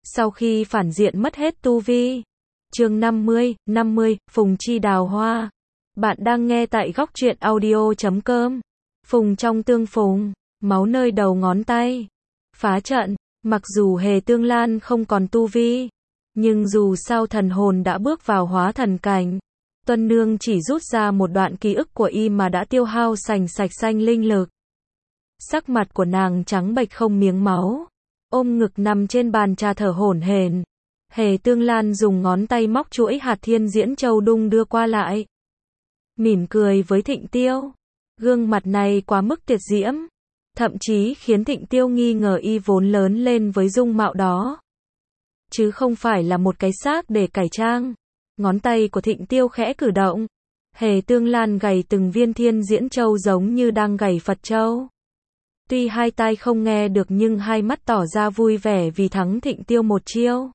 Sau khi phản diện mất hết tu vi. Chương 50, Phùng Chi đào hoa. Bạn đang nghe tại góc truyện audio.com. Phùng trong tương phùng, máu nơi đầu ngón tay. Phá trận, mặc dù Hề Tương Lan không còn tu vi, nhưng dù sao thần hồn đã bước vào hóa thần cảnh. Tuân Nương chỉ rút ra một đoạn ký ức của y mà đã tiêu hao sành sạch sanh linh lực. Sắc mặt của nàng trắng bệch không miếng máu, ôm ngực nằm trên bàn trà thở hổn hển. Hề Tương Lan dùng ngón tay móc chuỗi hạt thiên diễn châu đung đưa qua lại, mỉm cười với Thịnh Tiêu. Gương mặt này quá mức tuyệt diễm, thậm chí khiến Thịnh Tiêu nghi ngờ y vốn lớn lên với dung mạo đó, chứ không phải là một cái xác để cải trang. Ngón tay của Thịnh Tiêu khẽ cử động, Hề Tương Lan gảy từng viên thiên diễn châu giống như đang gảy Phật châu. Tuy hai tai không nghe được nhưng hai mắt tỏ ra vui vẻ vì thắng Thịnh Tiêu một chiêu.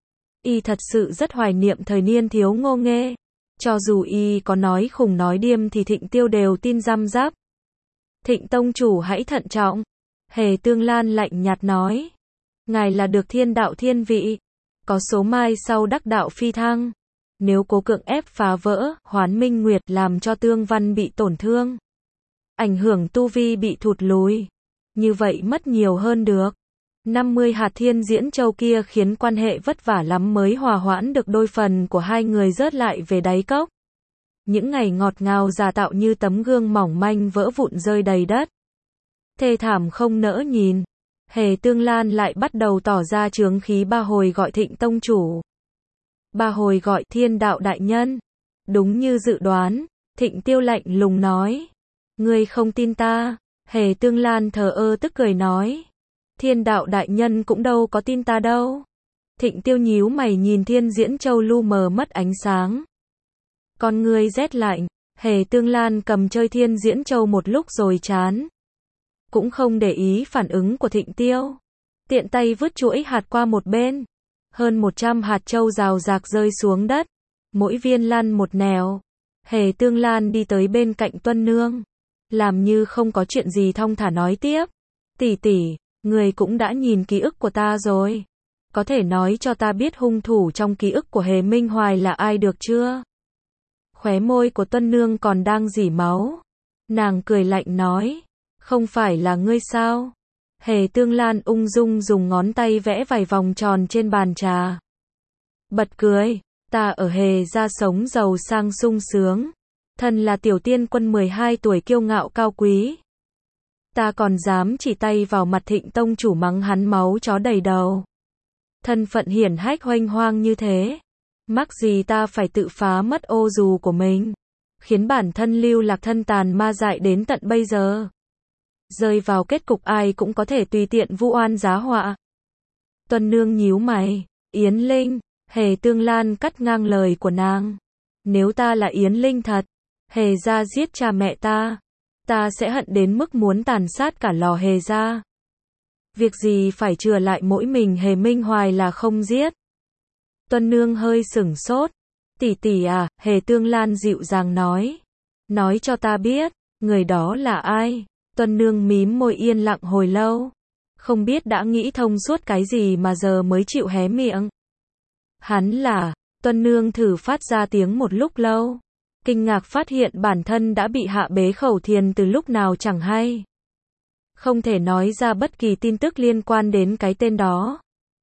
Y thật sự rất hoài niệm thời niên thiếu ngô nghê. Cho dù y có nói khùng nói điềm thì Thịnh Tiêu đều tin răm rắp. Thịnh tông chủ hãy thận trọng. Hề Tương Lan lạnh nhạt nói. Ngài là được thiên đạo thiên vị, có số mai sau đắc đạo phi thăng. Nếu cố cưỡng ép phá vỡ Hoán Minh Nguyệt làm cho Tương Văn bị tổn thương, ảnh hưởng tu vi bị thụt lùi, như vậy mất nhiều hơn được. 50 hạt thiên diễn châu kia khiến quan hệ vất vả lắm mới hòa hoãn được đôi phần của hai người rớt lại về đáy cốc. Những ngày ngọt ngào giả tạo như tấm gương mỏng manh vỡ vụn rơi đầy đất. Thê thảm không nỡ nhìn. Hề Tương Lan lại bắt đầu tỏ ra chướng khí ba hồi gọi Thịnh tông chủ. Ba hồi gọi thiên đạo đại nhân. Đúng như dự đoán, Thịnh Tiêu lạnh lùng nói. Ngươi không tin ta? Hề Tương Lan thờ ơ tức cười nói. Thiên đạo đại nhân cũng đâu có tin ta đâu. Thịnh Tiêu nhíu mày nhìn thiên diễn châu lu mờ mất ánh sáng. Con ngươi rét lạnh. Hề Tương Lan cầm chơi thiên diễn châu một lúc rồi chán, cũng không để ý phản ứng của Thịnh Tiêu. Tiện tay vứt chuỗi hạt qua một bên. Hơn 100 hạt châu rào rạc rơi xuống đất, mỗi viên lăn một nẻo. Hề Tương Lan đi tới bên cạnh Tuân Nương, làm như không có chuyện gì thong thả nói tiếp. Tỷ tỷ, người cũng đã nhìn ký ức của ta rồi. Có thể nói cho ta biết hung thủ trong ký ức của Hề Minh Hoài là ai được chưa? Khóe môi của Tuân Nương còn đang rỉ máu. Nàng cười lạnh nói. Không phải là ngươi sao? Hề Tương Lan ung dung dùng ngón tay vẽ vài vòng tròn trên bàn trà. Bật cười. Ta ở Hề gia sống giàu sang sung sướng. Thân là tiểu tiên quân 12 tuổi kiêu ngạo cao quý. Ta còn dám chỉ tay vào mặt Thịnh tông chủ mắng hắn máu chó đầy đầu. Thân phận hiển hách hoành hoang như thế, mắc gì ta phải tự phá mất ô dù của mình, khiến bản thân lưu lạc thân tàn ma dại đến tận bây giờ. Rơi vào kết cục ai cũng có thể tùy tiện vu oan giá họa. Tuân Nương nhíu mày. Yến Linh. Hề Tương Lan cắt ngang lời của nàng. Nếu ta là Yến Linh thật, Hề gia giết cha mẹ ta sẽ hận đến mức muốn tàn sát cả lò Hề gia. Việc gì phải chừa lại mỗi mình Hề Minh Hoài là không giết. Tuân Nương hơi sửng sốt. Tỷ tỷ à, Hề Tương Lan dịu dàng nói. Nói cho ta biết, người đó là ai? Tuân Nương mím môi yên lặng hồi lâu. Không biết đã nghĩ thông suốt cái gì mà giờ mới chịu hé miệng. Hắn là, Tuân Nương thử phát ra tiếng một lúc lâu. Kinh ngạc phát hiện bản thân đã bị hạ bế khẩu thiền từ lúc nào chẳng hay. Không thể nói ra bất kỳ tin tức liên quan đến cái tên đó.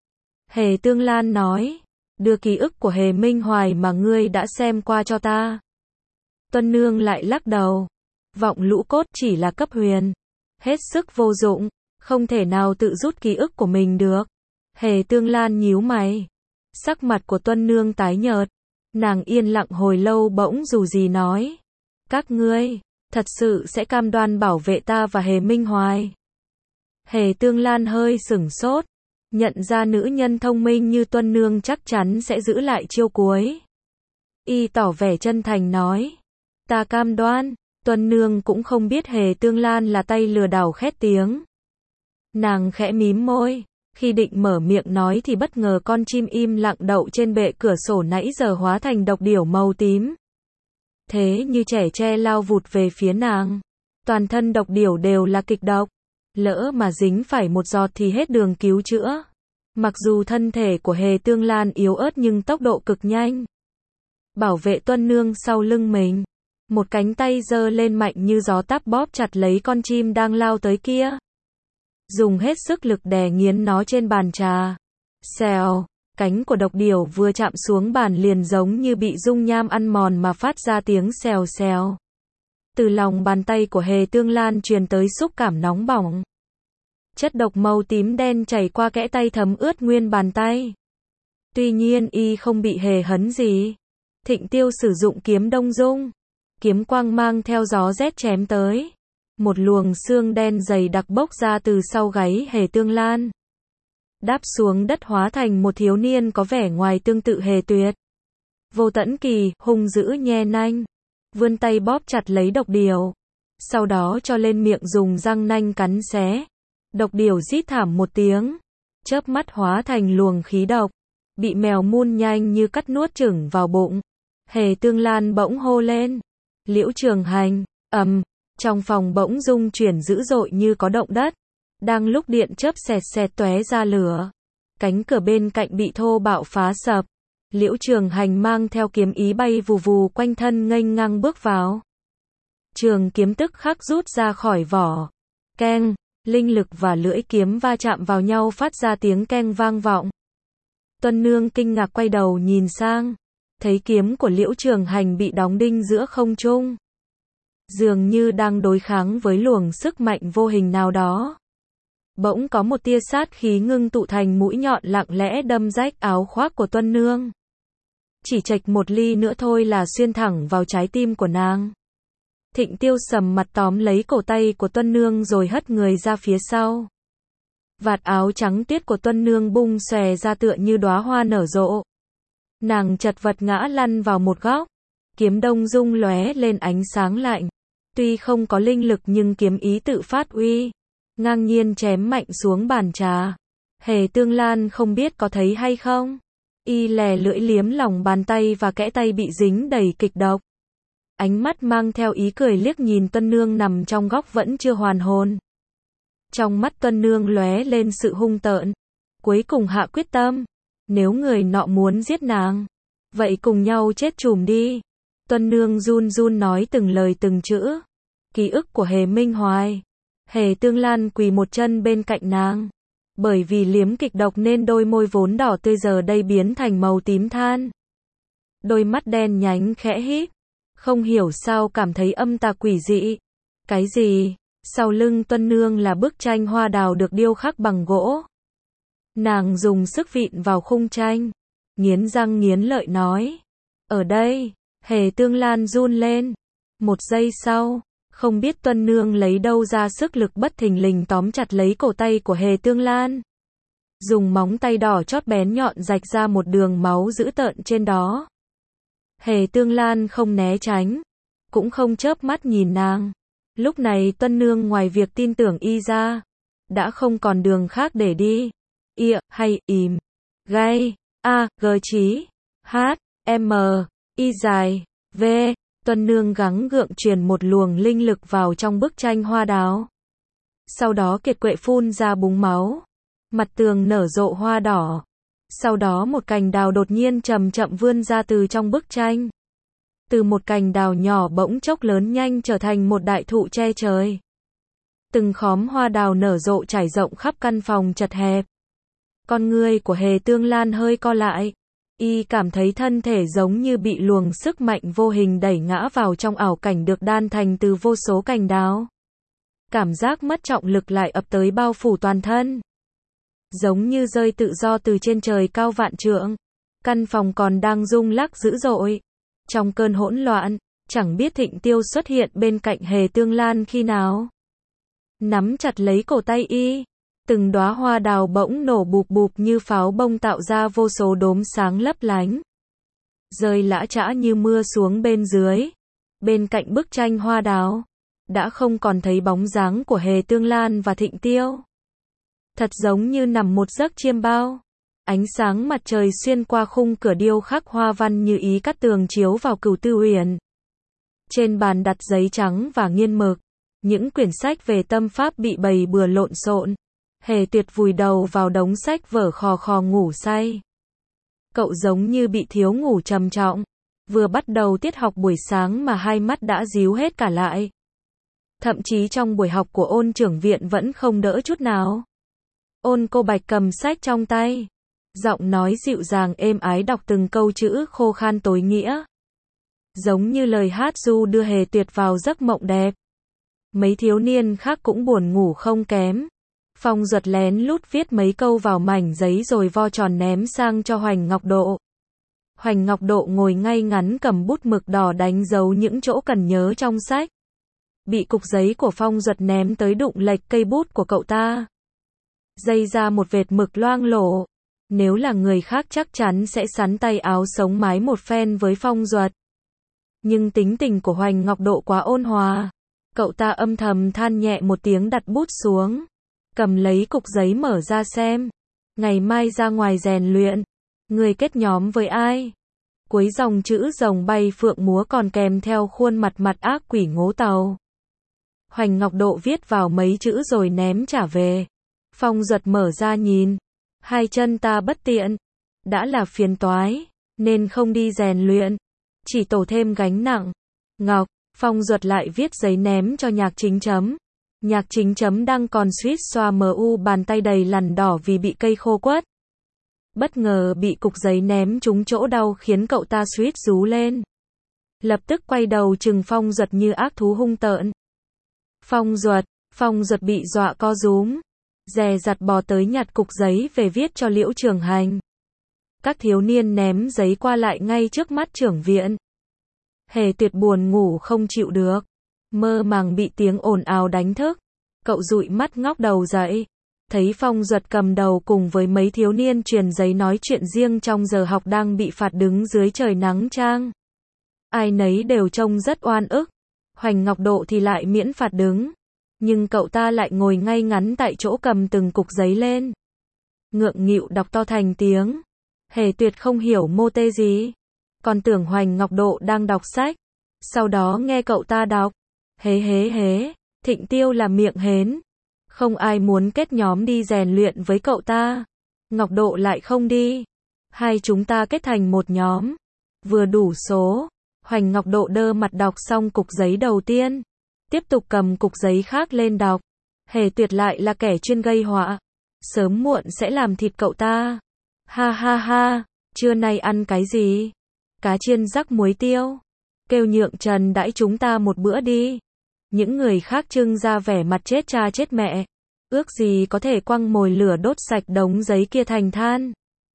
Hề Tương Lan nói. Đưa ký ức của Hề Minh Hoài mà ngươi đã xem qua cho ta. Tuân Nương lại lắc đầu. Vọng lũ cốt chỉ là cấp huyền, hết sức vô dụng, không thể nào tự rút ký ức của mình được. Hề Tương Lan nhíu mày. Sắc mặt của Tuân Nương tái nhợt. Nàng yên lặng hồi lâu bỗng dù gì nói. Các ngươi, thật sự sẽ cam đoan bảo vệ ta và Hề Minh Hoài? Hề Tương Lan hơi sửng sốt. Nhận ra nữ nhân thông minh như Tuân Nương chắc chắn sẽ giữ lại chiêu cuối. Y tỏ vẻ chân thành nói. Ta cam đoan. Tuân Nương cũng không biết Hề Tương Lan là tay lừa đảo khét tiếng. Nàng khẽ mím môi. Khi định mở miệng nói thì bất ngờ con chim im lặng đậu trên bệ cửa sổ nãy giờ hóa thành độc điểu màu tím. Thế như trẻ tre lao vụt về phía nàng. Toàn thân độc điểu đều là kịch độc. Lỡ mà dính phải một giọt thì hết đường cứu chữa. Mặc dù thân thể của Hề Tương Lan yếu ớt nhưng tốc độ cực nhanh. Bảo vệ Tuân Nương sau lưng mình. Một cánh tay giơ lên mạnh như gió táp bóp chặt lấy con chim đang lao tới kia. Dùng hết sức lực đè nghiến nó trên bàn trà. Xèo, cánh của độc điểu vừa chạm xuống bàn liền giống như bị dung nham ăn mòn mà phát ra tiếng xèo xèo. Từ lòng bàn tay của Hề Tương Lan truyền tới xúc cảm nóng bỏng. Chất độc màu tím đen chảy qua kẽ tay thấm ướt nguyên bàn tay. Tuy nhiên y không bị hề hấn gì. Thịnh Tiêu sử dụng kiếm Đông Dung. Kiếm quang mang theo gió rét chém tới. Một luồng xương đen dày đặc bốc ra từ sau gáy Hề Tương Lan. Đáp xuống đất hóa thành một thiếu niên có vẻ ngoài tương tự Hề Tuyệt. Vô Tẫn Kỳ, hung dữ nhe nanh. Vươn tay bóp chặt lấy độc điểu. Sau đó cho lên miệng dùng răng nanh cắn xé. Độc điểu rít thảm một tiếng. Chớp mắt hóa thành luồng khí độc. Bị mèo mun nhanh như cắt nuốt chửng vào bụng. Hề Tương Lan bỗng hô lên. Liễu Trường Hành, trong phòng bỗng rung chuyển dữ dội như có động đất. Đang lúc điện chớp xẹt xẹt tóe ra lửa. Cánh cửa bên cạnh bị thô bạo phá sập. Liễu Trường Hành mang theo kiếm ý bay vù vù quanh thân nghênh ngang bước vào. Trường kiếm tức khắc rút ra khỏi vỏ. Keng, linh lực và lưỡi kiếm va chạm vào nhau phát ra tiếng keng vang vọng. Tuân Nương kinh ngạc quay đầu nhìn sang. Thấy kiếm của Liễu Trường Hành bị đóng đinh giữa không trung. Dường như đang đối kháng với luồng sức mạnh vô hình nào đó. Bỗng có một tia sát khí ngưng tụ thành mũi nhọn lặng lẽ đâm rách áo khoác của Tuân Nương. Chỉ chệch một ly nữa thôi là xuyên thẳng vào trái tim của nàng. Thịnh Tiêu sầm mặt tóm lấy cổ tay của Tuân Nương rồi hất người ra phía sau. Vạt áo trắng tuyết của Tuân Nương bung xòe ra tựa như đóa hoa nở rộ. Nàng chật vật ngã lăn vào một góc. Kiếm Đông Dung lóe lên ánh sáng lạnh. Tuy không có linh lực nhưng kiếm ý tự phát uy. Ngang nhiên chém mạnh xuống bàn trà. Hề Tương Lan không biết có thấy hay không. Y lè lưỡi liếm lòng bàn tay và kẽ tay bị dính đầy kịch độc. Ánh mắt mang theo ý cười liếc nhìn Tuân Nương nằm trong góc vẫn chưa hoàn hồn. Trong mắt Tuân Nương lóe lên sự hung tợn. Cuối cùng hạ quyết tâm. Nếu người nọ muốn giết nàng, vậy cùng nhau chết chùm đi. Tuân Nương run run nói từng lời từng chữ. Ký ức của Hề Minh Hoài. Hề Tương Lan quỳ một chân bên cạnh nàng. Bởi vì liếm kịch độc nên đôi môi vốn đỏ tươi giờ đây biến thành màu tím than. Đôi mắt đen nhánh khẽ híp. Không hiểu sao cảm thấy âm tà quỷ dị. Cái gì? Sau lưng Tuân Nương là bức tranh hoa đào được điêu khắc bằng gỗ. Nàng dùng sức vịn vào khung tranh. Nghiến răng nghiến lợi nói. Ở đây. Hề Tương Lan run lên. Một giây sau. Không biết Tuân Nương lấy đâu ra sức lực bất thình lình tóm chặt lấy cổ tay của Hề Tương Lan. Dùng móng tay đỏ chót bén nhọn rạch ra một đường máu dữ tợn trên đó. Hề Tương Lan không né tránh. Cũng không chớp mắt nhìn nàng. Lúc này Tuân Nương ngoài việc tin tưởng y ra. Đã không còn đường khác để đi. Ịa, hay, ìm. Gai, a, g chí. H, m, y dài, v. Tuân Nương gắng gượng truyền một luồng linh lực vào trong bức tranh hoa đào. Sau đó kiệt quệ phun ra búng máu. Mặt tường nở rộ hoa đỏ. Sau đó một cành đào đột nhiên chậm chậm vươn ra từ trong bức tranh. Từ một cành đào nhỏ bỗng chốc lớn nhanh trở thành một đại thụ che trời. Từng khóm hoa đào nở rộ trải rộng khắp căn phòng chật hẹp. Con ngươi của Hề Tương Lan hơi co lại. Y cảm thấy thân thể giống như bị luồng sức mạnh vô hình đẩy ngã vào trong ảo cảnh được đan thành từ vô số cành đào. Cảm giác mất trọng lực lại ập tới bao phủ toàn thân. Giống như rơi tự do từ trên trời cao vạn trượng. Căn phòng còn đang rung lắc dữ dội. Trong cơn hỗn loạn, chẳng biết Thịnh Tiêu xuất hiện bên cạnh Hề Tương Lan khi nào. Nắm chặt lấy cổ tay y. Từng đóa hoa đào bỗng nổ bụp bụp như pháo bông tạo ra vô số đốm sáng lấp lánh. Rơi lã chã như mưa xuống bên dưới. Bên cạnh bức tranh hoa đào. Đã không còn thấy bóng dáng của Hề Tương Lan và Thịnh Tiêu. Thật giống như nằm một giấc chiêm bao. Ánh sáng mặt trời xuyên qua khung cửa điêu khắc hoa văn như ý cắt tường chiếu vào Cửu Tư Uyển. Trên bàn đặt giấy trắng và nghiên mực. Những quyển sách về tâm pháp bị bày bừa lộn xộn. Hề Tuyệt vùi đầu vào đống sách vở khò khò ngủ say. Cậu giống như bị thiếu ngủ trầm trọng. Vừa bắt đầu tiết học buổi sáng mà hai mắt đã díu hết cả lại. Thậm chí trong buổi học của Ôn trưởng viện vẫn không đỡ chút nào. Ôn Cô Bạch cầm sách trong tay. Giọng nói dịu dàng êm ái đọc từng câu chữ khô khan tối nghĩa. Giống như lời hát ru đưa Hề Tuyệt vào giấc mộng đẹp. Mấy thiếu niên khác cũng buồn ngủ không kém. Phong Duật lén lút viết mấy câu vào mảnh giấy rồi vo tròn ném sang cho Hoành Ngọc Độ. Hoành Ngọc Độ ngồi ngay ngắn cầm bút mực đỏ đánh dấu những chỗ cần nhớ trong sách. Bị cục giấy của Phong Duật ném tới đụng lệch cây bút của cậu ta. Dây ra một vệt mực loang lổ. Nếu là người khác chắc chắn sẽ sắn tay áo sống mái một phen với Phong Duật. Nhưng tính tình của Hoành Ngọc Độ quá ôn hòa. Cậu ta âm thầm than nhẹ một tiếng đặt bút xuống. Cầm lấy cục giấy mở ra xem. Ngày mai ra ngoài rèn luyện. Người kết nhóm với ai? Cuối dòng chữ rồng bay phượng múa còn kèm theo khuôn mặt mặt ác quỷ ngố tàu. Hoành Ngọc Độ viết vào mấy chữ rồi ném trả về. Phong Duật mở ra nhìn. Hai chân ta bất tiện. Đã là phiền toái. Nên không đi rèn luyện. Chỉ tổ thêm gánh nặng. Ngọc, Phong Duật lại viết giấy ném cho Nhạc Chính Chấm. Nhạc Chính Chấm đang còn suýt xoa bàn tay đầy lằn đỏ vì bị cây khô quất. Bất ngờ bị cục giấy ném trúng chỗ đau khiến cậu ta suýt rú lên. Lập tức quay đầu trừng Phong Duật như ác thú hung tợn. Phong Duật bị dọa co rúm. Dè dặt bò tới nhặt cục giấy về viết cho Liễu Trường Hành. Các thiếu niên ném giấy qua lại ngay trước mắt trưởng viện. Hề Tuyệt buồn ngủ không chịu được. Mơ màng bị tiếng ồn ào đánh thức. Cậu dụi mắt ngóc đầu dậy. Thấy Phong Duật cầm đầu cùng với mấy thiếu niên truyền giấy nói chuyện riêng trong giờ học đang bị phạt đứng dưới trời nắng chang. Ai nấy đều trông rất oan ức. Hoành Ngọc Độ thì lại miễn phạt đứng. Nhưng cậu ta lại ngồi ngay ngắn tại chỗ cầm từng cục giấy lên. Ngượng nghịu đọc to thành tiếng. Hề Tuyệt không hiểu mô tê gì. Còn tưởng Hoành Ngọc Độ đang đọc sách. Sau đó nghe cậu ta đọc. Hế, Thịnh Tiêu là miệng hến. Không ai muốn kết nhóm đi rèn luyện với cậu ta. Ngọc Độ lại không đi. Hai chúng ta kết thành một nhóm. Vừa đủ số. Hoành Ngọc Độ đơ mặt đọc xong cục giấy đầu tiên. Tiếp tục cầm cục giấy khác lên đọc. Hề Tuyệt lại là kẻ chuyên gây họa. Sớm muộn sẽ làm thịt cậu ta. Ha, trưa nay ăn cái gì? Cá chiên rắc muối tiêu. Kêu Nhượng Trần đãi chúng ta một bữa đi. Những người khác trưng ra vẻ mặt chết cha chết mẹ. Ước gì có thể quăng mồi lửa đốt sạch đống giấy kia thành than.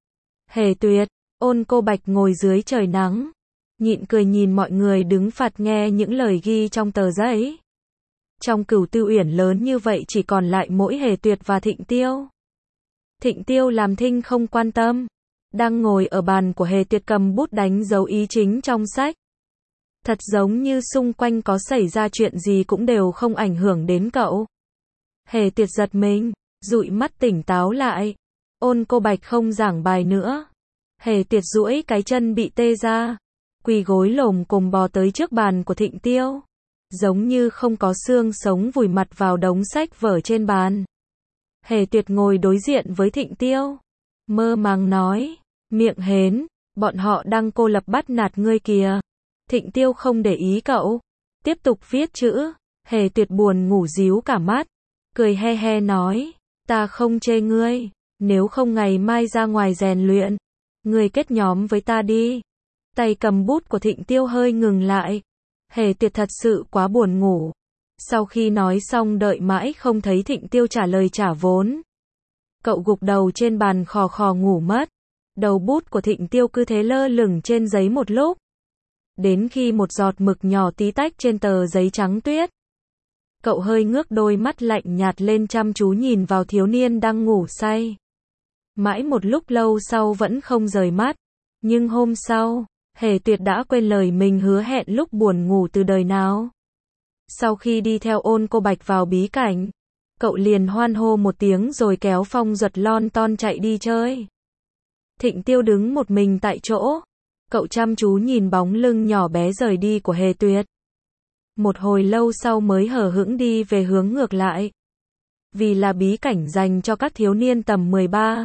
Hề Tuyệt, Ôn Cô Bạch ngồi dưới trời nắng. Nhịn cười nhìn mọi người đứng phạt nghe những lời ghi trong tờ giấy. Trong Cửu Tư Uyển lớn như vậy chỉ còn lại mỗi Hề Tuyệt và Thịnh Tiêu. Thịnh Tiêu làm thinh không quan tâm. Đang ngồi ở bàn của Hề Tuyệt cầm bút đánh dấu ý chính trong sách. Thật giống như xung quanh có xảy ra chuyện gì cũng đều không ảnh hưởng đến cậu. Hề Tuyệt giật mình, dụi mắt tỉnh táo lại. Ôn Cô Bạch không giảng bài nữa. Hề Tuyệt duỗi cái chân bị tê ra. Quỳ gối lồm cồm bò tới trước bàn của Thịnh Tiêu. Giống như không có xương sống vùi mặt vào đống sách vở trên bàn. Hề Tuyệt ngồi đối diện với Thịnh Tiêu. Mơ màng nói, miệng hến, bọn họ đang cô lập bắt nạt ngươi kìa. Thịnh Tiêu không để ý cậu. Tiếp tục viết chữ. Hề Tuyệt buồn ngủ díu cả mắt. Cười he nói, ta không chê ngươi. Nếu không ngày mai ra ngoài rèn luyện. Ngươi kết nhóm với ta đi. Tay cầm bút của Thịnh Tiêu hơi ngừng lại. Hề Tuyệt thật sự quá buồn ngủ. Sau khi nói xong đợi mãi không thấy Thịnh Tiêu trả lời trả vốn. Cậu gục đầu trên bàn khò khò ngủ mất. Đầu bút của Thịnh Tiêu cứ thế lơ lửng trên giấy một lúc. Đến khi một giọt mực nhỏ tí tách trên tờ giấy trắng tuyết. Cậu hơi ngước đôi mắt lạnh nhạt lên chăm chú nhìn vào thiếu niên đang ngủ say. Mãi một lúc lâu sau vẫn không rời mắt. Nhưng hôm sau, Hề Tuyệt đã quên lời mình hứa hẹn lúc buồn ngủ từ đời nào. Sau khi đi theo Ôn Cô Bạch vào bí cảnh, cậu liền hoan hô một tiếng rồi kéo Phong Duật lon ton chạy đi chơi. Thịnh Tiêu đứng một mình tại chỗ. Cậu chăm chú nhìn bóng lưng nhỏ bé rời đi của Hề Tuyệt. Một hồi lâu sau mới hờ hững đi về hướng ngược lại. vì là bí cảnh dành cho các thiếu niên tầm 13,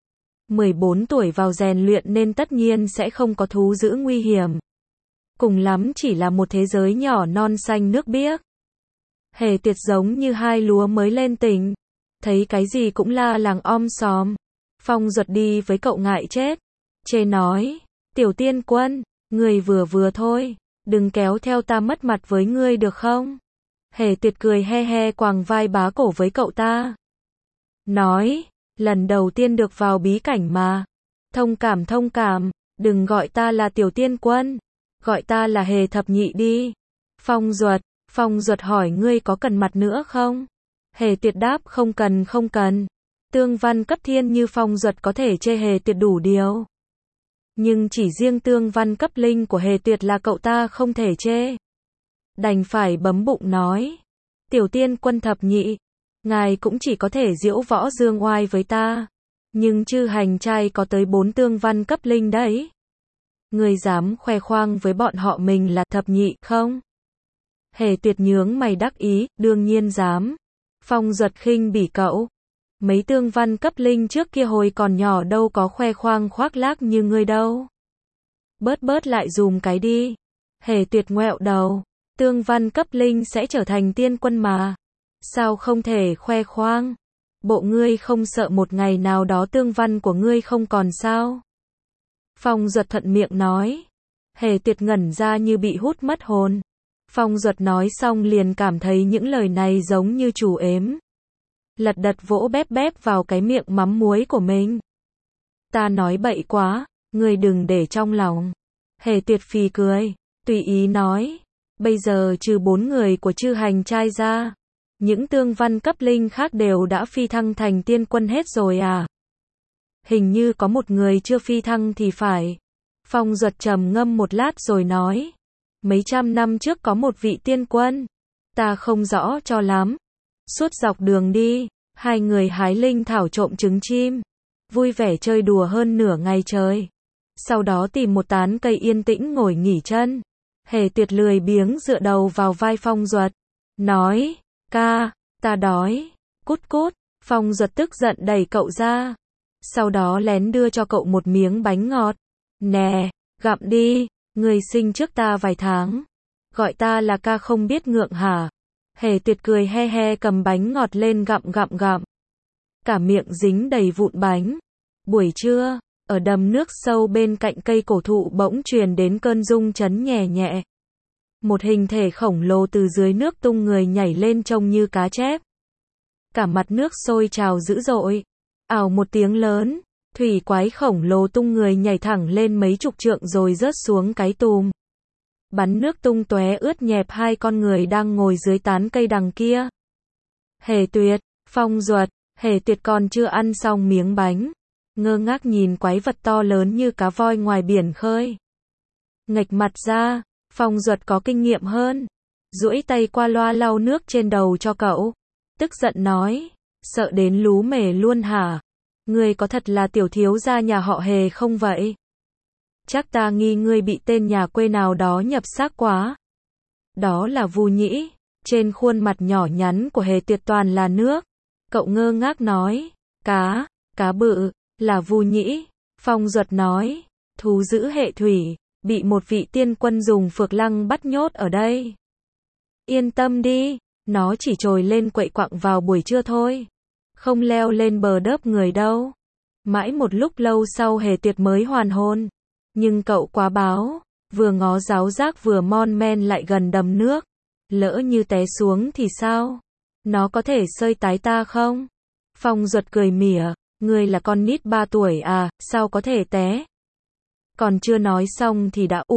14 tuổi vào rèn luyện nên tất nhiên sẽ không có thú dữ nguy hiểm. Cùng lắm chỉ là một thế giới nhỏ non xanh nước biếc. Hề Tuyệt giống như hai lúa mới lên tỉnh, thấy cái gì cũng la làng om sòm. Phong Duật đi với cậu ngại chết, chê nói, tiểu tiên quân, người vừa vừa thôi, đừng kéo theo ta mất mặt với ngươi được không? Hề Tuyệt cười he he quàng vai bá cổ với cậu ta. Nói, lần đầu tiên được vào bí cảnh mà. Thông cảm, đừng gọi ta là tiểu tiên quân, gọi ta là Hề thập nhị đi. Phong Duật hỏi ngươi có cần mặt nữa không? Hề Tuyệt đáp không cần. Tương văn cấp thiên như Phong Duật có thể chê Hề Tuyệt đủ điều. Nhưng chỉ riêng tương văn cấp linh của Hề Tuyệt là cậu ta không thể chê. Đành phải bấm bụng nói. Tiểu tiên quân thập nhị, ngài cũng chỉ có thể diễu võ dương oai với ta. Nhưng chư hành trai có tới 4 tương văn cấp linh đấy. Người dám khoe khoang với bọn họ mình là thập nhị không? Hề Tuyệt nhướng mày đắc ý, đương nhiên dám. Phong Duật khinh bỉ cậu. Mấy tương văn cấp linh trước kia hồi còn nhỏ đâu có khoe khoang khoác lác như ngươi đâu. Bớt lại dùm cái đi. Hề Tuyệt ngoẹo đầu. Tương văn cấp linh sẽ trở thành tiên quân mà. Sao không thể khoe khoang? Bộ ngươi không sợ một ngày nào đó tương văn của ngươi không còn sao? Phong Duật thuận miệng nói. Hề Tuyệt ngẩn ra như bị hút mất hồn. Phong Duật nói xong liền cảm thấy những lời này giống như chủ ếm. Lật đật vỗ bép vào cái miệng mắm muối của mình. Ta nói bậy quá, ngươi đừng để trong lòng. Hề Tuyệt phì cười, tùy ý nói. Bây giờ trừ 4 người của chư hành trai ra, những tương văn cấp linh khác đều đã phi thăng thành tiên quân hết rồi à? Hình như có một người chưa phi thăng thì phải. Phong Duật trầm ngâm một lát rồi nói. Mấy trăm năm trước có một vị tiên quân. Ta không rõ cho lắm. Suốt dọc đường đi, hai người hái linh thảo trộm trứng chim. Vui vẻ chơi đùa hơn nửa ngày trời. Sau đó tìm một tán cây yên tĩnh ngồi nghỉ chân. Hề Tuyệt lười biếng dựa đầu vào vai Phong Duật. Nói, ca, ta đói. Cút. Phong Duật tức giận đẩy cậu ra. Sau đó lén đưa cho cậu một miếng bánh ngọt. Nè, gặm đi, người sinh trước ta vài tháng. Gọi ta là ca không biết ngượng hả? Hề Tuyệt cười he he cầm bánh ngọt lên gặm. Cả miệng dính đầy vụn bánh. Buổi trưa, ở đầm nước sâu bên cạnh cây cổ thụ bỗng truyền đến cơn rung chấn nhẹ. Một hình thể khổng lồ từ dưới nước tung người nhảy lên trông như cá chép. Cả mặt nước sôi trào dữ dội. Ào một tiếng lớn, thủy quái khổng lồ tung người nhảy thẳng lên mấy chục trượng rồi rớt xuống cái tùm. Bắn nước tung tóe ướt nhẹp hai con người đang ngồi dưới tán cây đằng kia. Hề Tuyệt, Phong Duật, Hề Tuyệt còn chưa ăn xong miếng bánh. Ngơ ngác nhìn quái vật to lớn như cá voi ngoài biển khơi. Nghệch mặt ra, Phong Duật có kinh nghiệm hơn. Duỗi tay qua loa lau nước trên đầu cho cậu. Tức giận nói, sợ đến lú mề luôn hả? Ngươi có thật là tiểu thiếu gia nhà họ Hề không vậy? Chắc ta nghi ngươi bị tên nhà quê nào đó nhập xác quá. Đó là Vu Nhĩ. Trên khuôn mặt nhỏ nhắn của Hề Tuyệt toàn là nước. Cậu ngơ ngác nói, cá bự, là Vu Nhĩ. Phong Duật nói, thú dữ hệ thủy, bị một vị tiên quân dùng phược lăng bắt nhốt ở đây. Yên tâm đi, nó chỉ trồi lên quậy quạng vào buổi trưa thôi. Không leo lên bờ đớp người đâu. Mãi một lúc lâu sau Hề Tuyệt mới hoàn hồn. Nhưng cậu quá báo, vừa ngó giáo giác vừa mon men lại gần đầm nước. Lỡ như té xuống thì sao? Nó có thể xơi tái ta không? Phong Duật cười mỉa, ngươi là con nít 3 tuổi à, sao có thể té? Còn chưa nói xong thì đã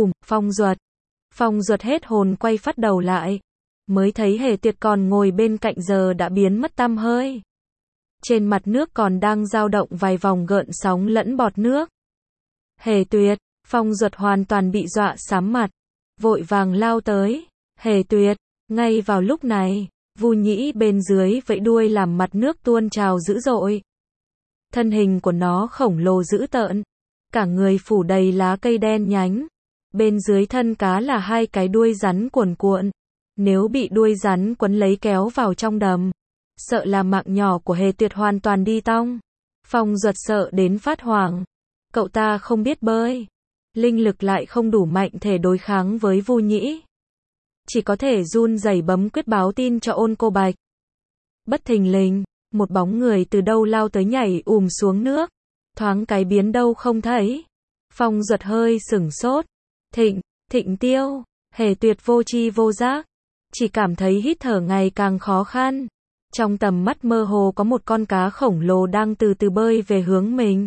Phong Duật hết hồn quay phát đầu lại. Mới thấy Hề Tuyệt còn ngồi bên cạnh giờ đã biến mất tăm hơi. Trên mặt nước còn đang dao động vài vòng gợn sóng lẫn bọt nước. Hề Tuyệt, Phong Duật hoàn toàn bị dọa sám mặt. Vội vàng lao tới. Hề Tuyệt, ngay vào lúc này, Vu Nhĩ bên dưới vẫy đuôi làm mặt nước tuôn trào dữ dội. Thân hình của nó khổng lồ dữ tợn. Cả người phủ đầy lá cây đen nhánh. Bên dưới thân cá là hai cái đuôi rắn cuồn cuộn. Nếu bị đuôi rắn quấn lấy kéo vào trong đầm, sợ là mạng nhỏ của Hề Tuyệt hoàn toàn đi tong. Phong Duật sợ đến phát hoảng. Cậu ta không biết bơi. Linh lực lại không đủ mạnh thể đối kháng với Vu Nhĩ. Chỉ có thể run rẩy bấm quyết báo tin cho Ôn Cô Bạch. Bất thình lình, một bóng người từ đâu lao tới nhảy xuống nước. Thoáng cái biến đâu không thấy. Phong Duật hơi sửng sốt. Thịnh Tiêu. Hề Tuyệt vô tri vô giác. Chỉ cảm thấy hít thở ngày càng khó khăn. Trong tầm mắt mơ hồ có một con cá khổng lồ đang từ từ bơi về hướng mình.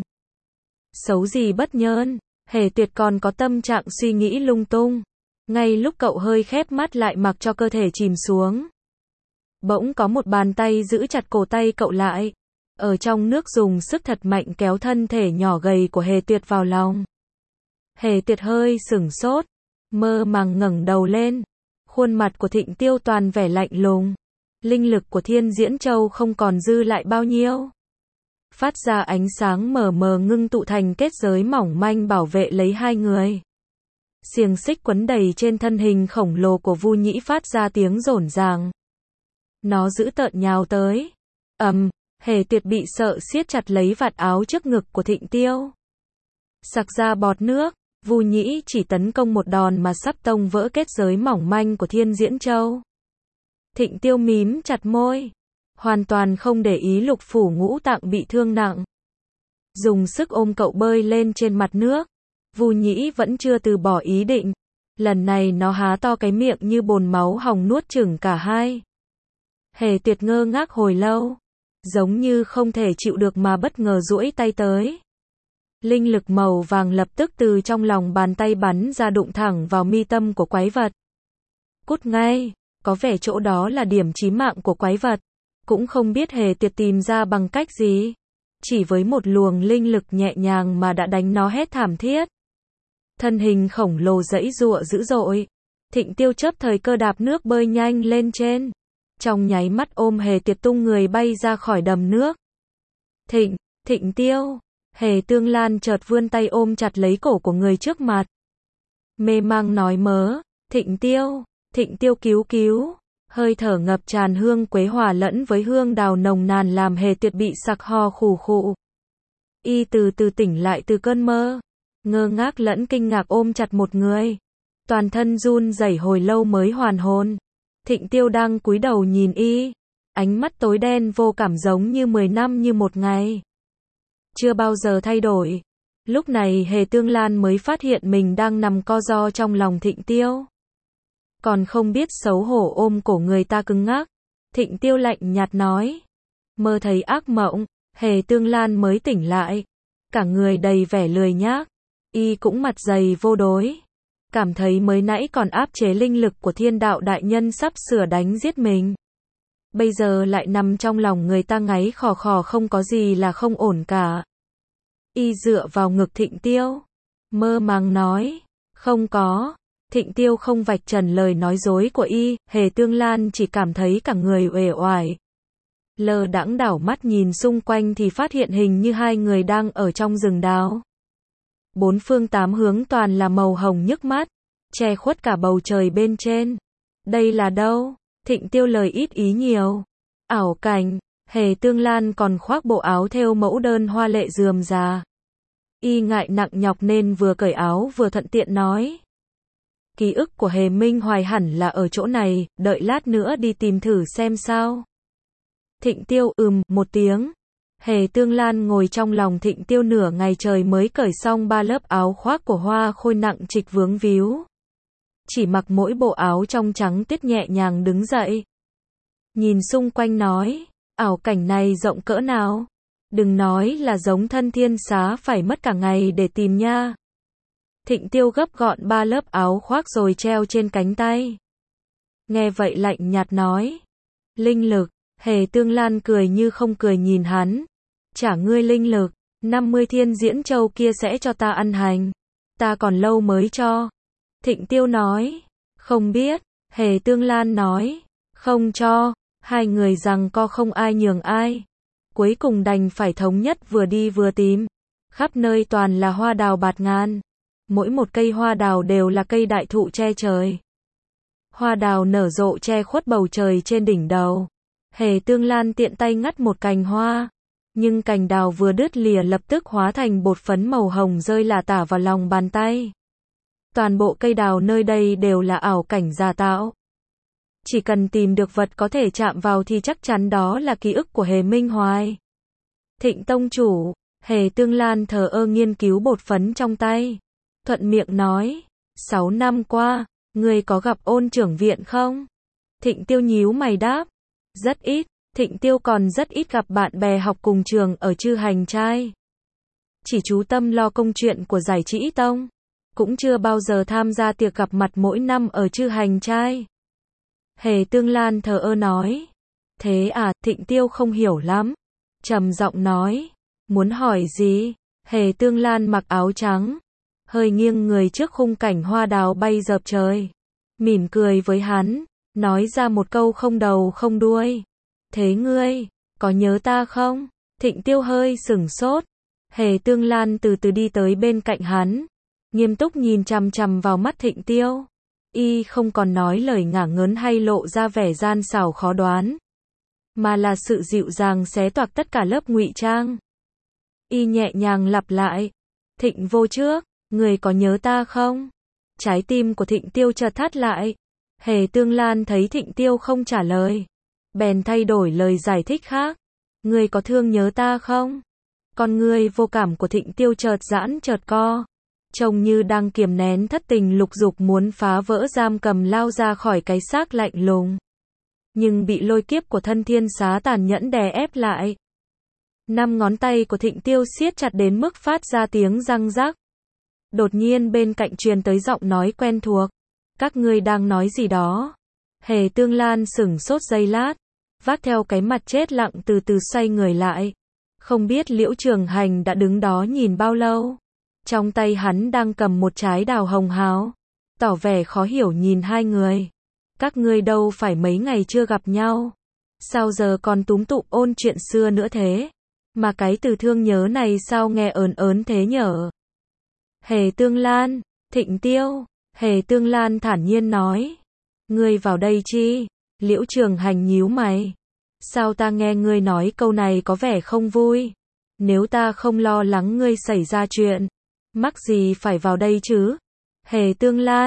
Xấu gì bất nhơn, Hề Tuyệt còn có tâm trạng suy nghĩ lung tung. Ngay lúc cậu hơi khép mắt lại mặc cho cơ thể chìm xuống. Bỗng có một bàn tay giữ chặt cổ tay cậu lại. Ở trong nước dùng sức thật mạnh kéo thân thể nhỏ gầy của Hề Tuyệt vào lòng. Hề Tuyệt hơi sửng sốt, mơ màng ngẩng đầu lên. Khuôn mặt của Thịnh Tiêu toàn vẻ lạnh lùng. Linh lực của Thiên Diễn Châu không còn dư lại bao nhiêu. Phát ra ánh sáng mờ mờ ngưng tụ thành kết giới mỏng manh bảo vệ lấy hai người. Xiềng xích quấn đầy trên thân hình khổng lồ của Vu Nhĩ phát ra tiếng rổn ràng. Nó dữ tợn nhào tới. Hề Tuyệt bị sợ siết chặt lấy vạt áo trước ngực của Thịnh Tiêu. Sặc ra bọt nước, Vu Nhĩ chỉ tấn công một đòn mà sắp tông vỡ kết giới mỏng manh của Thiên Diễn Châu. Thịnh Tiêu mím chặt môi, hoàn toàn không để ý lục phủ ngũ tạng bị thương nặng. Dùng sức ôm cậu bơi lên trên mặt nước. Vu Nhĩ vẫn chưa từ bỏ ý định. Lần này nó há to cái miệng như bồn máu hòng nuốt chửng cả hai. Hề Tuyệt ngơ ngác hồi lâu, giống như không thể chịu được mà bất ngờ duỗi tay tới. Linh lực màu vàng lập tức từ trong lòng bàn tay bắn ra đụng thẳng vào mi tâm của quái vật. Cút ngay, có vẻ chỗ đó là điểm chí mạng của quái vật. Cũng không biết Hề Tuyệt tìm ra bằng cách gì. Chỉ với một luồng linh lực nhẹ nhàng mà đã đánh nó hét thảm thiết. Thân hình khổng lồ giãy giụa dữ dội. Thịnh Tiêu chớp thời cơ đạp nước bơi nhanh lên trên. Trong nháy mắt ôm Hề Tuyệt tung người bay ra khỏi đầm nước. Thịnh Tiêu. Hề Tương Lan chợt vươn tay ôm chặt lấy cổ của người trước mặt. Mê mang nói mớ, Thịnh Tiêu cứu. Hơi thở ngập tràn hương quế hòa lẫn với hương đào nồng nàn làm Hề Tuyệt bị sặc ho khù khụ. Y từ từ tỉnh lại từ cơn mơ. Ngơ ngác lẫn kinh ngạc ôm chặt một người. Toàn thân run rẩy hồi lâu mới hoàn hồn. Thịnh Tiêu đang cúi đầu nhìn y. Ánh mắt tối đen vô cảm giống như 10 năm như một ngày. Chưa bao giờ thay đổi. Lúc này Hề Tương Lan mới phát hiện mình đang nằm co ro trong lòng Thịnh Tiêu. Còn không biết xấu hổ ôm cổ người ta cứng ngắc. Thịnh Tiêu lạnh nhạt nói. Mơ thấy ác mộng. Hề Tương Lan mới tỉnh lại. Cả người đầy vẻ lười nhác. Y cũng mặt dày vô đối. Cảm thấy mới nãy còn áp chế linh lực của Thiên Đạo Đại Nhân sắp sửa đánh giết mình. Bây giờ lại nằm trong lòng người ta ngáy khò khò không có gì là không ổn cả. Y dựa vào ngực Thịnh Tiêu. Mơ màng nói. Không có. Thịnh Tiêu không vạch trần lời nói dối của y. Hề Tương Lan chỉ cảm thấy cả người uể oải. Lơ đãng đảo mắt nhìn xung quanh thì phát hiện hình như hai người đang ở trong rừng đào. Bốn phương tám hướng toàn là màu hồng nhức mắt, che khuất cả bầu trời bên trên. Đây là đâu? Thịnh Tiêu lời ít ý nhiều. Ảo cảnh. Hề Tương Lan còn khoác bộ áo thêu mẫu đơn hoa lệ rườm rà. Y ngại nặng nhọc nên vừa cởi áo vừa thuận tiện nói. Ký ức của Hề Minh Hoài hẳn là ở chỗ này, đợi lát nữa đi tìm thử xem sao. Thịnh Tiêu một tiếng. Hề Tương Lan ngồi trong lòng Thịnh Tiêu nửa ngày trời mới cởi xong 3 lớp áo khoác của hoa khôi nặng trịch vướng víu. Chỉ mặc mỗi bộ áo trong trắng tiết nhẹ nhàng đứng dậy. Nhìn xung quanh nói, ảo cảnh này rộng cỡ nào? Đừng nói là giống Thân Thiên Xá phải mất cả ngày để tìm nha. Thịnh Tiêu gấp gọn 3 lớp áo khoác rồi treo trên cánh tay. Nghe vậy lạnh nhạt nói. Linh lực. Hề Tương Lan cười như không cười nhìn hắn. Trả ngươi linh lực, 50 Thiên Diễn Châu kia sẽ cho ta ăn hành. Ta còn lâu mới cho. Thịnh Tiêu nói. Không biết. Hề Tương Lan nói. Không cho. Hai người giằng co không ai nhường ai. Cuối cùng đành phải thống nhất vừa đi vừa tìm. Khắp nơi toàn là hoa đào bạt ngàn. Mỗi một cây hoa đào đều là cây đại thụ che trời. Hoa đào nở rộ che khuất bầu trời trên đỉnh đầu. Hề Tương Lan tiện tay ngắt một cành hoa, nhưng cành đào vừa đứt lìa lập tức hóa thành bột phấn màu hồng rơi lả tả vào lòng bàn tay. Toàn bộ cây đào nơi đây đều là ảo cảnh giả tạo. Chỉ cần tìm được vật có thể chạm vào thì chắc chắn đó là ký ức của Hề Minh Hoài. Thịnh tông chủ, Hề Tương Lan thờ ơ nghiên cứu bột phấn trong tay. Thuận miệng nói, 6 năm qua, ngươi có gặp Ôn trưởng viện không? Thịnh Tiêu nhíu mày đáp, rất ít. Thịnh Tiêu còn rất ít gặp bạn bè học cùng trường ở Chư Hành Trai. Chỉ chú tâm lo công chuyện của Giải Trĩ Tông. Cũng chưa bao giờ tham gia tiệc gặp mặt mỗi năm ở Chư Hành Trai. Hề Tương Lan thờ ơ nói. Thế à, Thịnh Tiêu không hiểu lắm. Trầm giọng nói. Muốn hỏi gì? Hề Tương Lan mặc áo trắng. Hơi nghiêng người trước khung cảnh hoa đào bay dợp trời. Mỉm cười với hắn. Nói ra một câu không đầu không đuôi. Thế ngươi, có nhớ ta không? Thịnh Tiêu hơi sửng sốt. Hề Tương Lan từ từ đi tới bên cạnh hắn. Nghiêm túc nhìn chằm chằm vào mắt Thịnh Tiêu. Y không còn nói lời ngả ngớn hay lộ ra vẻ gian xảo khó đoán. Mà là sự dịu dàng xé toạc tất cả lớp ngụy trang. Y nhẹ nhàng lặp lại. Thịnh vô trước, người có nhớ ta không? Trái tim của Thịnh Tiêu chợt thắt lại. Hề Tương Lan thấy Thịnh Tiêu không trả lời. Bèn thay đổi lời giải thích khác. Ngươi có thương nhớ ta không? Con ngươi vô cảm của Thịnh Tiêu chợt giãn chợt co. Trông như đang kiềm nén thất tình lục dục muốn phá vỡ giam cầm lao ra khỏi cái xác lạnh lùng. Nhưng bị lôi kiếp của thân thiên xá tàn nhẫn đè ép lại. 5 ngón tay của Thịnh Tiêu siết chặt đến mức phát ra tiếng răng rắc. Đột nhiên bên cạnh truyền tới giọng nói quen thuộc. Các ngươi đang nói gì đó? Hề Tương Lan sửng sốt giây lát. Vác theo cái mặt chết lặng từ từ xoay người lại. Không biết Liễu Trường Hành đã đứng đó nhìn bao lâu. Trong tay hắn đang cầm một trái đào hồng hào. Tỏ vẻ khó hiểu nhìn hai người. Các ngươi đâu phải mấy ngày chưa gặp nhau. Sao giờ còn túm tụm ôn chuyện xưa nữa thế? Mà cái từ thương nhớ này sao nghe ớn ớn thế nhở? Hề Tương Lan, Thịnh Tiêu. Hề Tương Lan thản nhiên nói. Ngươi vào đây chi? Liễu Trường Hành nhíu mày. Sao ta nghe ngươi nói câu này có vẻ không vui? Nếu ta không lo lắng ngươi xảy ra chuyện, mắc gì phải vào đây chứ? Hề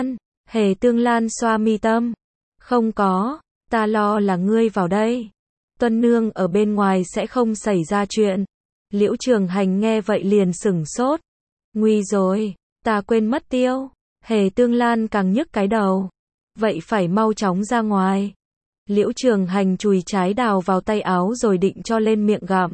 Tương Lan xoa mi tâm. Không có, ta lo là ngươi vào đây. Tuân nương ở bên ngoài sẽ không xảy ra chuyện. Liễu Trường Hành nghe vậy liền sửng sốt. Nguy rồi, ta quên mất tiêu. Hề Tương Lan càng nhức cái đầu. Vậy phải mau chóng ra ngoài. Liễu Trường Hành chùi trái đào vào tay áo rồi định cho lên miệng gặm.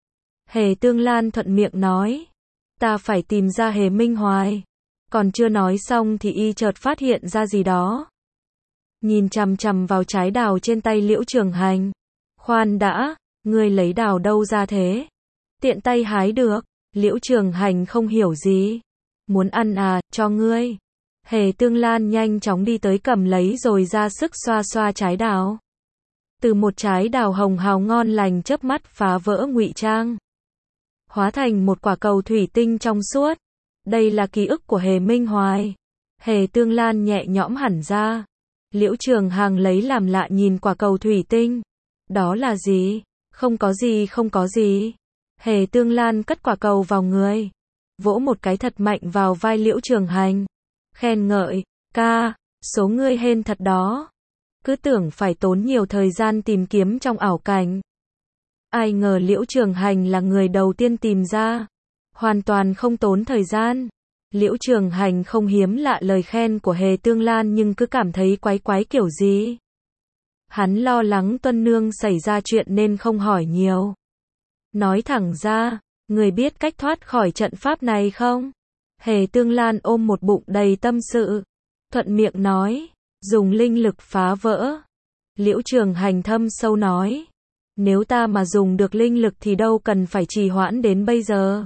Hề Tương Lan thuận miệng nói. Ta phải tìm ra Hề Minh Hoài. Còn chưa nói xong thì y chợt phát hiện ra gì đó. Nhìn chằm chằm vào trái đào trên tay Liễu Trường Hành. Khoan đã, ngươi lấy đào đâu ra thế? Tiện tay hái được. Liễu Trường Hành không hiểu gì. Muốn ăn à, cho ngươi. Hề Tương Lan nhanh chóng đi tới cầm lấy rồi ra sức xoa xoa trái đào. Từ một trái đào hồng hào ngon lành chớp mắt phá vỡ ngụy trang. Hóa thành một quả cầu thủy tinh trong suốt. Đây là ký ức của Hề Minh Hoài. Hề Tương Lan nhẹ nhõm hẳn ra. Liễu Trường Hành lấy làm lạ nhìn quả cầu thủy tinh. Đó là gì? Không có gì. Hề Tương Lan cất quả cầu vào người. Vỗ một cái thật mạnh vào vai Liễu Trường Hành. Khen ngợi, ca, số ngươi hên thật đó. Cứ tưởng phải tốn nhiều thời gian tìm kiếm trong ảo cảnh. Ai ngờ Liễu Trường Hành là người đầu tiên tìm ra. Hoàn toàn không tốn thời gian. Liễu Trường Hành không hiếm lạ lời khen của Hề Tương Lan nhưng cứ cảm thấy quái quái kiểu gì. Hắn lo lắng Tuân nương xảy ra chuyện nên không hỏi nhiều. Nói thẳng ra, người biết cách thoát khỏi trận pháp này không? Hề Tương Lan ôm một bụng đầy tâm sự. Thuận miệng nói, dùng linh lực phá vỡ. Liễu Trường Hành thâm sâu nói. Nếu ta mà dùng được linh lực thì đâu cần phải trì hoãn đến bây giờ.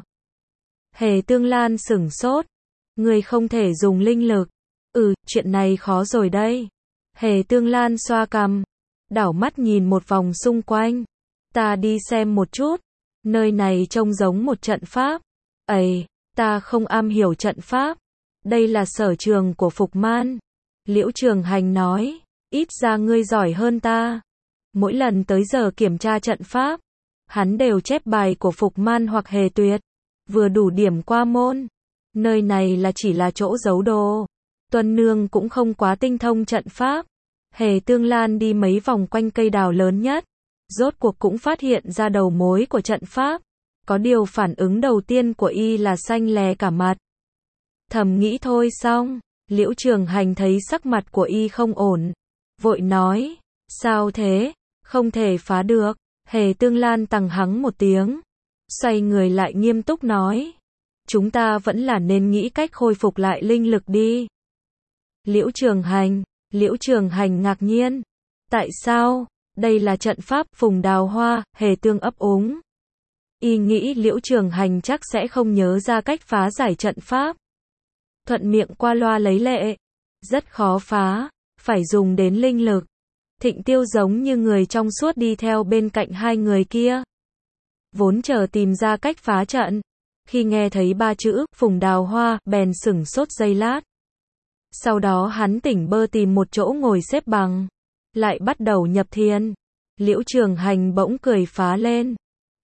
Hề Tương Lan sửng sốt. Người không thể dùng linh lực. Chuyện này khó rồi đây. Hề Tương Lan xoa cằm. Đảo mắt nhìn một vòng xung quanh. Ta đi xem một chút. Nơi này trông giống một trận pháp. Ta không am hiểu trận pháp. Đây là sở trường của Phục Man. Liễu Trường Hành nói. Ít ra ngươi giỏi hơn ta. Mỗi lần tới giờ kiểm tra trận pháp, hắn đều chép bài của Phục Man hoặc Hề Tuyệt, vừa đủ điểm qua môn. Nơi này chỉ là chỗ giấu đồ. Tuân Nương cũng không quá tinh thông trận pháp. Hề Tương Lan đi mấy vòng quanh cây đào lớn nhất, rốt cuộc cũng phát hiện ra đầu mối của trận pháp. Có điều phản ứng đầu tiên của y là xanh lè cả mặt. Thầm nghĩ thôi xong, Liễu Trường Hành thấy sắc mặt của y không ổn, vội nói, sao thế, không thể phá được. Hề Tương Lan tằng hắng một tiếng, xoay người lại nghiêm túc nói, chúng ta vẫn là nên nghĩ cách khôi phục lại linh lực đi. Liễu Trường Hành ngạc nhiên, tại sao, đây là trận pháp. Phùng Đào Hoa, Hề Tương ấp úng. Y nghĩ Liễu Trường Hành chắc sẽ không nhớ ra cách phá giải trận pháp. Thuận miệng qua loa lấy lệ, rất khó phá, phải dùng đến linh lực. Thịnh Tiêu giống như người trong suốt đi theo bên cạnh hai người kia, vốn chờ tìm ra cách phá trận. Khi nghe thấy ba chữ Phùng Đào Hoa, bèn sửng sốt giây lát. Sau đó hắn tỉnh bơ tìm một chỗ ngồi xếp bằng, lại bắt đầu nhập thiền. Liễu Trường Hành bỗng cười phá lên.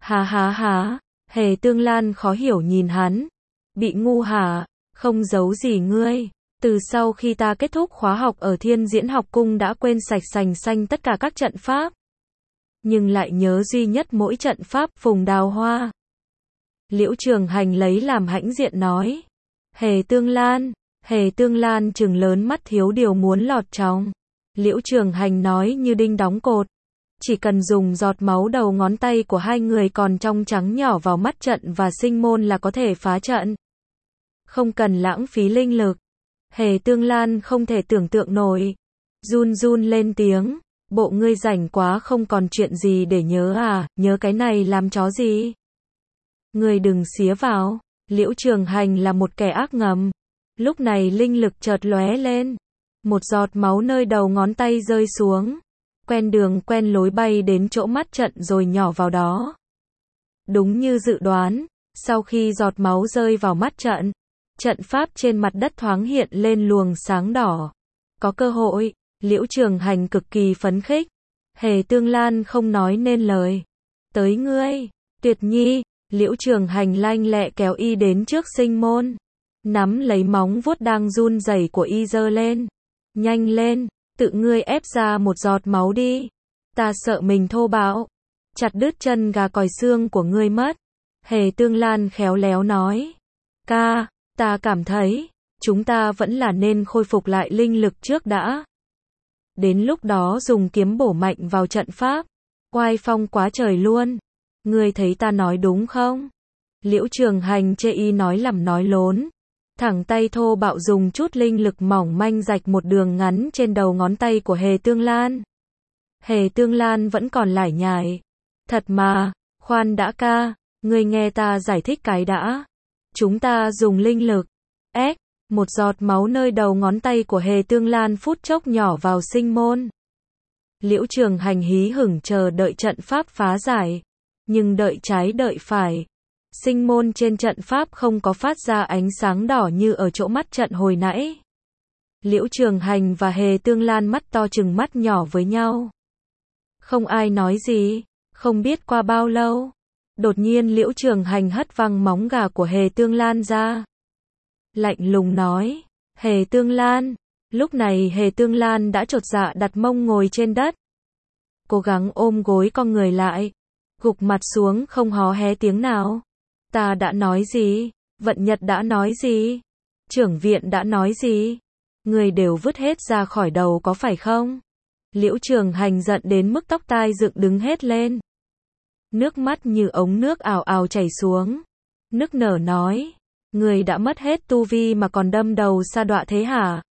Há. Hề Tương Lan khó hiểu nhìn hắn. Bị ngu hả? Không giấu gì ngươi. Từ sau khi ta kết thúc khóa học ở Thiên Diễn Học Cung đã quên sạch sành xanh tất cả các trận pháp. Nhưng lại nhớ duy nhất mỗi trận pháp Phùng Đào Hoa. Liễu Trường Hành lấy làm hãnh diện nói. Hề Tương Lan trừng lớn mắt thiếu điều muốn lọt trong. Liễu Trường Hành nói như đinh đóng cột. Chỉ cần dùng giọt máu đầu ngón tay của hai người còn trong trắng nhỏ vào mắt trận và sinh môn là có thể phá trận. Không cần lãng phí linh lực. Hề Tương Lan không thể tưởng tượng nổi. Run lên tiếng. Bộ ngươi rảnh quá không còn chuyện gì để nhớ à, nhớ cái này làm chó gì? Ngươi đừng xía vào. Liễu Trường Hành là một kẻ ác ngầm. Lúc này linh lực chợt lóe lên. Một giọt máu nơi đầu ngón tay rơi xuống. Quen đường quen lối bay đến chỗ mắt trận rồi nhỏ vào đó. Đúng như dự đoán, sau khi giọt máu rơi vào mắt trận, trận pháp trên mặt đất thoáng hiện lên luồng sáng đỏ. Có cơ hội, Liễu Trường Hành cực kỳ phấn khích. Hề Tương Lan không nói nên lời. Tới ngươi, Tuyệt Nhi. Liễu Trường Hành lanh lẹ kéo y đến trước sinh môn, nắm lấy móng vuốt đang run rẩy của y giơ lên. Nhanh lên, tự ngươi ép ra một giọt máu đi. Ta sợ mình thô bạo, chặt đứt chân gà còi xương của ngươi mất. Hề Tương Lan khéo léo nói. Ca, ta cảm thấy, chúng ta vẫn là nên khôi phục lại linh lực trước đã. Đến lúc đó dùng kiếm bổ mạnh vào trận pháp. Oai phong quá trời luôn. Ngươi thấy ta nói đúng không? Liễu Trường Hành chê y nói lằm nói lốn. Thẳng tay thô bạo dùng chút linh lực mỏng manh rạch một đường ngắn trên đầu ngón tay của Hề Tương Lan. Hề Tương Lan vẫn còn lải nhải. Thật mà, khoan đã ca, ngươi nghe ta giải thích cái đã. Chúng ta dùng linh lực. Một giọt máu nơi đầu ngón tay của Hề Tương Lan phút chốc nhỏ vào sinh môn. Liễu Trường Hành hí hửng chờ đợi trận pháp phá giải. Nhưng đợi trái đợi phải. Sinh môn trên trận pháp không có phát ra ánh sáng đỏ như ở chỗ mắt trận hồi nãy. Liễu Trường Hành và Hề Tương Lan mắt to chừng mắt nhỏ với nhau. Không ai nói gì. Không biết qua bao lâu, đột nhiên Liễu Trường Hành hất văng móng gà của Hề Tương Lan ra. Lạnh lùng nói. Hề Tương Lan. Lúc này Hề Tương Lan đã chột dạ đặt mông ngồi trên đất. Cố gắng ôm gối con người lại. Gục mặt xuống không hó hé tiếng nào. Ta đã nói gì? Vận Nhật đã nói gì? Trưởng viện đã nói gì? Người đều vứt hết ra khỏi đầu có phải không? Liễu Trường Hành giận đến mức tóc tai dựng đứng hết lên. Nước mắt như ống nước ào ào chảy xuống. Nức nở nói. Người đã mất hết tu vi mà còn đâm đầu sa đọa thế hả?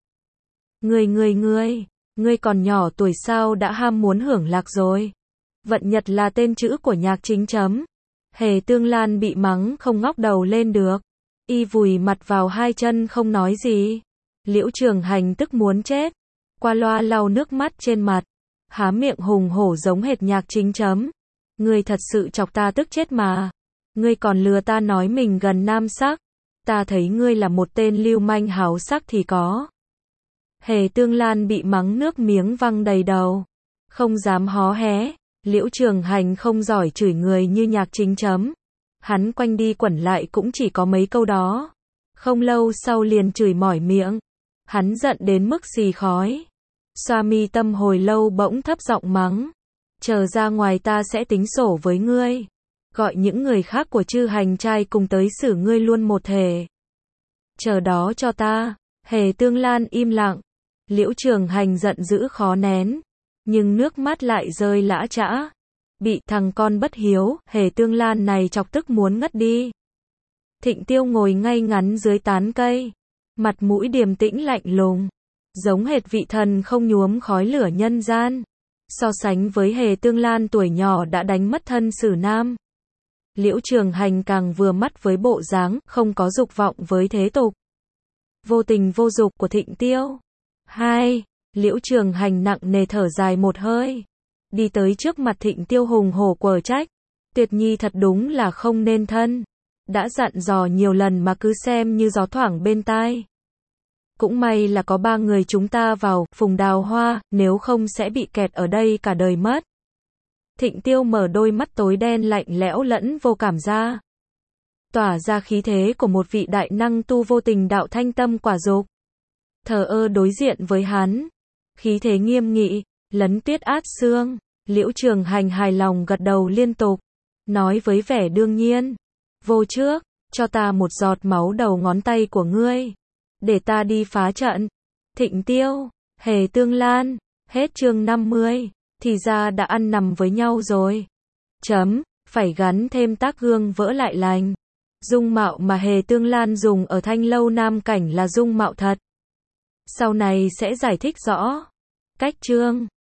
Ngươi còn nhỏ tuổi sao đã ham muốn hưởng lạc rồi? Vận Nhật là tên chữ của Nhạc Chính chấm. Hề Tương Lan bị mắng không ngóc đầu lên được. Y vùi mặt vào hai chân không nói gì. Liễu Trường Hành tức muốn chết. Qua loa lau nước mắt trên mặt. Há miệng hùng hổ giống hệt Nhạc Chính chấm. Ngươi thật sự chọc ta tức chết mà. Ngươi còn lừa ta nói mình gần nam sắc. Ta thấy ngươi là một tên lưu manh háo sắc thì có. Hề Tương Lan bị mắng nước miếng văng đầy đầu. không dám hó hé. Liễu Trường Hành không giỏi chửi người như Nhạc Chính chấm. Hắn quanh đi quẩn lại cũng chỉ có mấy câu đó. Không lâu sau liền chửi mỏi miệng. Hắn giận đến mức xì khói. Xoa mi tâm hồi lâu bỗng thấp giọng mắng. Chờ ra ngoài ta sẽ tính sổ với ngươi. Gọi những người khác của Chư Hành trai cùng tới xử ngươi luôn một thể. Chờ đó cho ta. Hề Tương Lan im lặng. Liễu Trường Hành giận dữ khó nén. Nhưng nước mắt lại rơi lã chã. Bị thằng con bất hiếu, Hề Tương Lan này chọc tức muốn ngất đi. Thịnh Tiêu ngồi ngay ngắn dưới tán cây. Mặt mũi điềm tĩnh lạnh lùng. Giống hệt vị thần không nhuốm khói lửa nhân gian. So sánh với Hề Tương Lan tuổi nhỏ đã đánh mất thân xử nam. Liễu Trường Hành càng vừa mắt với bộ dáng, không có dục vọng với thế tục. Vô tình vô dục của Thịnh Tiêu. 2. Liễu Trường Hành nặng nề thở dài một hơi. Đi tới trước mặt Thịnh Tiêu hùng hổ quở trách. Tuyệt Nhi thật đúng là không nên thân. Đã dặn dò nhiều lần mà cứ xem như gió thoảng bên tai. Cũng may là có 3 người chúng ta vào, Phùng Đào Hoa, nếu không sẽ bị kẹt ở đây cả đời mất. Thịnh Tiêu mở đôi mắt tối đen lạnh lẽo lẫn vô cảm ra. Tỏa ra khí thế của một vị đại năng tu vô tình đạo thanh tâm quả dục. Thờ ơ đối diện với hắn. Khí thế nghiêm nghị, lấn tuyết át xương. Liễu Trường Hành hài lòng gật đầu liên tục. Nói với vẻ đương nhiên. Vô trước, cho ta một giọt máu đầu ngón tay của ngươi. Để ta đi phá trận. Thịnh Tiêu, Hề Tương Lan. Hết chương 50. Thì ra đã ăn nằm với nhau rồi. Phải gắn thêm tác gương vỡ lại lành. Dung mạo mà Hề Tương Lan dùng ở Thanh Lâu Nam Cảnh là dung mạo thật. Sau này sẽ giải thích rõ. Cách chương